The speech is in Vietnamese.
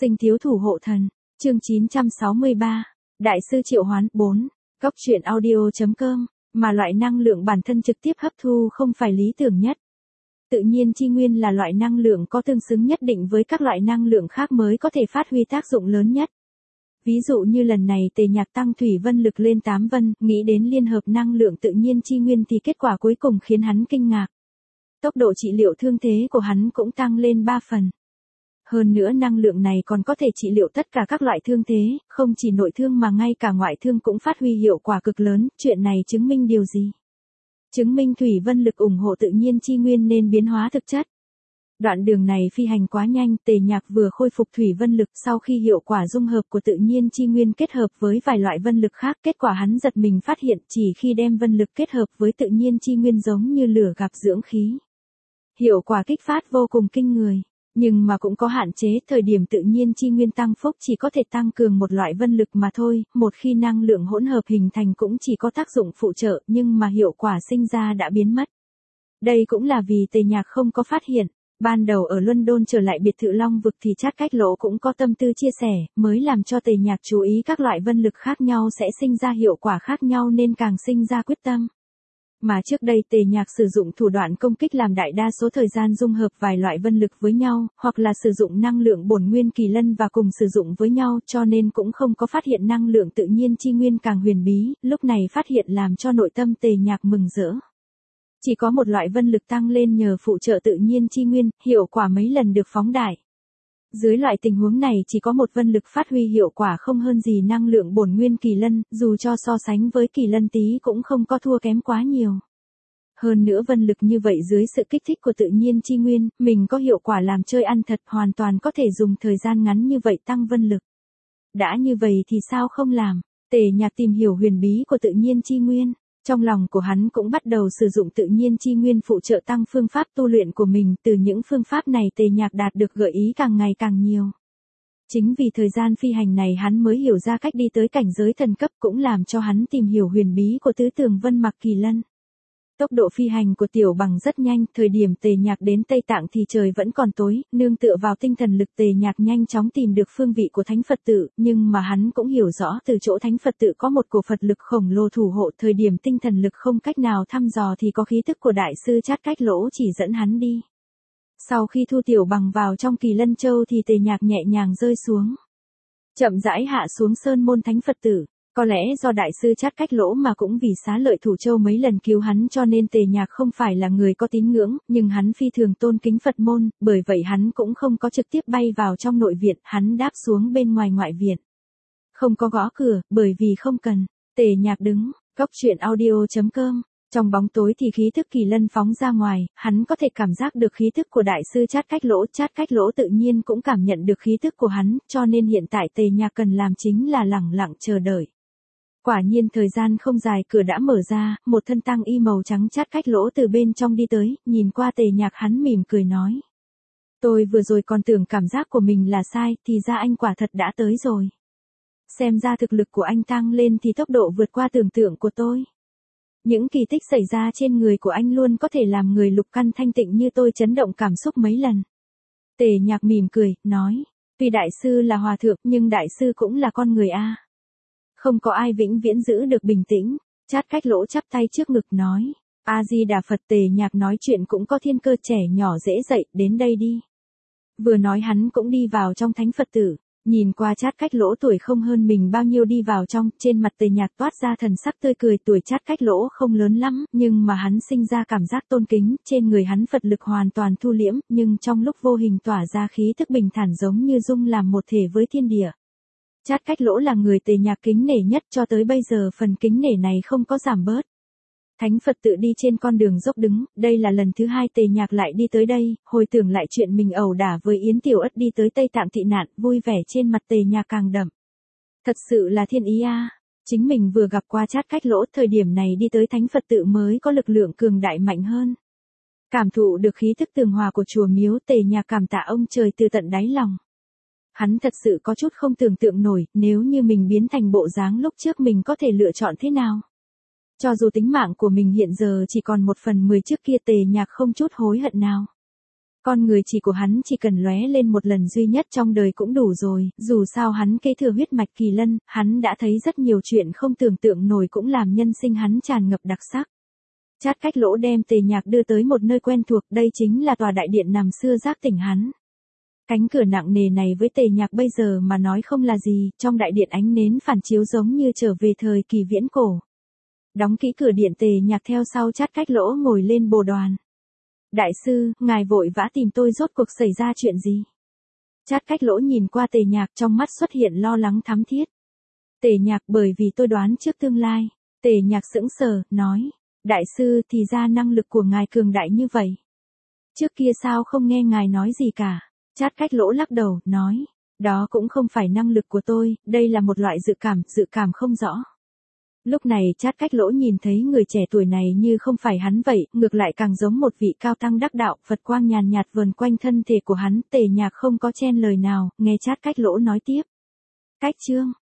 Sinh thiếu thủ hộ thần, chương 963, Đại sư triệu hoán 4, Góc truyện audio.com, mà loại năng lượng bản thân trực tiếp hấp thu không phải lý tưởng nhất. Tự nhiên chi nguyên là loại năng lượng có tương xứng nhất định với các loại năng lượng khác mới có thể phát huy tác dụng lớn nhất. Ví dụ như lần này Tề Nhạc tăng thủy vân lực lên 8 vân, nghĩ đến liên hợp năng lượng tự nhiên chi nguyên thì kết quả cuối cùng khiến hắn kinh ngạc. Tốc độ trị liệu thương thế của hắn cũng tăng lên 3 phần. Hơn nữa năng lượng này còn có thể trị liệu tất cả các loại thương thế, không chỉ nội thương mà ngay cả ngoại thương cũng phát huy hiệu quả cực lớn. Chuyện này chứng minh điều gì? Chứng minh thủy vân lực ủng hộ tự nhiên chi nguyên nên biến hóa thực chất. Đoạn đường này phi hành quá nhanh, Tề Nhạc vừa khôi phục thủy vân lực sau khi hiệu quả dung hợp của tự nhiên chi nguyên kết hợp với vài loại vân lực khác, kết quả hắn giật mình phát hiện chỉ khi đem vân lực kết hợp với tự nhiên chi nguyên giống như lửa gặp dưỡng khí. Hiệu quả kích phát vô cùng kinh người, nhưng mà cũng có hạn chế, thời điểm tự nhiên chi nguyên tăng phúc chỉ có thể tăng cường một loại vân lực mà thôi, một khi năng lượng hỗn hợp hình thành cũng chỉ có tác dụng phụ trợ, nhưng mà hiệu quả sinh ra đã biến mất. Đây cũng là vì Tề Nhạc không có phát hiện. Ban đầu ở London trở lại biệt thự Long Vực thì Trát Cách Lỗ cũng có tâm tư chia sẻ, mới làm cho Tề Nhạc chú ý các loại vân lực khác nhau sẽ sinh ra hiệu quả khác nhau nên càng sinh ra quyết tâm. Mà trước đây Tề Nhạc sử dụng thủ đoạn công kích làm đại đa số thời gian dung hợp vài loại vân lực với nhau, hoặc là sử dụng năng lượng bổn nguyên kỳ lân và cùng sử dụng với nhau, cho nên cũng không có phát hiện năng lượng tự nhiên chi nguyên càng huyền bí, lúc này phát hiện làm cho nội tâm Tề Nhạc mừng rỡ. Chỉ có một loại vân lực tăng lên nhờ phụ trợ tự nhiên chi nguyên, hiệu quả mấy lần được phóng đại. Dưới loại tình huống này chỉ có một vân lực phát huy hiệu quả không hơn gì năng lượng bổn nguyên kỳ lân, dù cho so sánh với kỳ lân tí cũng không có thua kém quá nhiều. Hơn nữa vân lực như vậy dưới sự kích thích của tự nhiên chi nguyên, mình có hiệu quả làm chơi ăn thật, hoàn toàn có thể dùng thời gian ngắn như vậy tăng vân lực. Đã như vậy thì sao không làm? Tề Nhạc tìm hiểu huyền bí của tự nhiên chi nguyên. Trong lòng của hắn cũng bắt đầu sử dụng tự nhiên chi nguyên phụ trợ tăng phương pháp tu luyện của mình, từ những phương pháp này Tề Nhạc đạt được gợi ý càng ngày càng nhiều. Chính vì thời gian phi hành này hắn mới hiểu ra cách đi tới cảnh giới thần cấp, cũng làm cho hắn tìm hiểu huyền bí của tứ tường vân mặc kỳ lân. Tốc độ phi hành của Tiểu Bằng rất nhanh, thời điểm Tề Nhạc đến Tây Tạng thì trời vẫn còn tối, nương tựa vào tinh thần lực Tề Nhạc nhanh chóng tìm được phương vị của Thánh Phật tự, nhưng mà hắn cũng hiểu rõ từ chỗ Thánh Phật tự có một cổ Phật lực khổng lồ thủ hộ, thời điểm tinh thần lực không cách nào thăm dò thì có khí tức của Đại sư Trát Cách Lỗ chỉ dẫn hắn đi. Sau khi thu Tiểu Bằng vào trong Kỳ Lân Châu thì Tề Nhạc nhẹ nhàng rơi xuống. Chậm rãi hạ xuống sơn môn Thánh Phật tử. Có lẽ do Đại sư Trát Cách Lỗ mà cũng vì xá lợi Thủ Châu mấy lần cứu hắn cho nên Tề Nhạc không phải là người có tín ngưỡng, nhưng hắn phi thường tôn kính Phật môn, bởi vậy hắn cũng không có trực tiếp bay vào trong nội viện, hắn đáp xuống bên ngoài ngoại viện. Không có gõ cửa, bởi vì không cần. Tề Nhạc đứng, Góc truyện audio.com. Trong bóng tối thì khí thức kỳ lân phóng ra ngoài, hắn có thể cảm giác được khí thức của Đại sư Trát Cách Lỗ tự nhiên cũng cảm nhận được khí thức của hắn, cho nên hiện tại Tề Nhạc cần làm chính là lẳng lặng chờ đợi. Quả nhiên thời gian không dài, cửa đã mở ra, một thân tăng y màu trắng Trát Cách Lỗ từ bên trong đi tới, nhìn qua Tề Nhạc hắn mỉm cười nói. Tôi vừa rồi còn tưởng cảm giác của mình là sai, thì ra anh quả thật đã tới rồi. Xem ra thực lực của anh tăng lên thì tốc độ vượt qua tưởng tượng của tôi. Những kỳ tích xảy ra trên người của anh luôn có thể làm người lục căn thanh tịnh như tôi chấn động cảm xúc mấy lần. Tề Nhạc mỉm cười, nói. Tuy đại sư là hòa thượng nhưng đại sư cũng là con người a. Không có ai vĩnh viễn giữ được bình tĩnh. Trát Cách Lỗ chắp tay trước ngực nói. A-di-đà Phật. Tề Nhạc nói chuyện cũng có thiên cơ, trẻ nhỏ dễ dậy, đến đây đi. Vừa nói hắn cũng đi vào trong Thánh Phật tử. Nhìn qua Trát Cách Lỗ tuổi không hơn mình bao nhiêu đi vào trong, trên mặt Tề Nhạc toát ra thần sắc tươi cười, tuổi Trát Cách Lỗ không lớn lắm, nhưng mà hắn sinh ra cảm giác tôn kính, trên người hắn Phật lực hoàn toàn thu liễm, nhưng trong lúc vô hình tỏa ra khí thức bình thản giống như dung làm một thể với thiên địa. Trát Cách Lỗ là người Tề Nhạc kính nể nhất, cho tới bây giờ phần kính nể này không có giảm bớt. Thánh Phật tự đi trên con đường dốc đứng, đây là lần thứ 2 Tề Nhạc lại đi tới đây, hồi tưởng lại chuyện mình ẩu đả với Yến Tiểu Ất đi tới Tây Tạng tị nạn, vui vẻ trên mặt Tề Nhạc càng đậm. Thật sự là thiên ý a. Chính mình vừa gặp qua Trát Cách Lỗ, thời điểm này đi tới Thánh Phật tự mới có lực lượng cường đại mạnh hơn. Cảm thụ được khí thức tường hòa của chùa miếu, Tề Nhạc cảm tạ ông trời từ tận đáy lòng. Hắn thật sự có chút không tưởng tượng nổi, nếu như mình biến thành bộ dáng lúc trước mình có thể lựa chọn thế nào. Cho dù tính mạng của mình hiện giờ chỉ còn 1/10 trước kia, Tề Nhạc không chút hối hận nào. Con người chỉ của hắn chỉ cần lóe lên một lần duy nhất trong đời cũng đủ rồi, dù sao hắn kế thừa huyết mạch kỳ lân, hắn đã thấy rất nhiều chuyện không tưởng tượng nổi cũng làm nhân sinh hắn tràn ngập đặc sắc. Chát Cách Lỗ đem Tề Nhạc đưa tới một nơi quen thuộc, đây chính là tòa đại điện nằm xưa giác tỉnh hắn. Cánh cửa nặng nề này với Tề Nhạc bây giờ mà nói không là gì, trong đại điện ánh nến phản chiếu giống như trở về thời kỳ viễn cổ. Đóng kỹ cửa điện, Tề Nhạc theo sau Chát Cách Lỗ ngồi lên bồ đoàn. Đại sư, ngài vội vã tìm tôi rốt cuộc xảy ra chuyện gì? Chát Cách Lỗ nhìn qua Tề Nhạc, trong mắt xuất hiện lo lắng thắm thiết. Tề Nhạc, bởi vì tôi đoán trước tương lai. Tề Nhạc sững sờ, nói. Đại sư, thì ra năng lực của ngài cường đại như vậy. Trước kia sao không nghe ngài nói gì cả? Chát Cách Lỗ lắc đầu, nói. Đó cũng không phải năng lực của tôi, đây là một loại dự cảm không rõ. Lúc này Chát Cách Lỗ nhìn thấy người trẻ tuổi này như không phải hắn vậy, ngược lại càng giống một vị cao tăng đắc đạo, Phật quang nhàn nhạt vờn quanh thân thể của hắn. Tề Nhạc không có chen lời nào, nghe Chát Cách Lỗ nói tiếp. Cách chương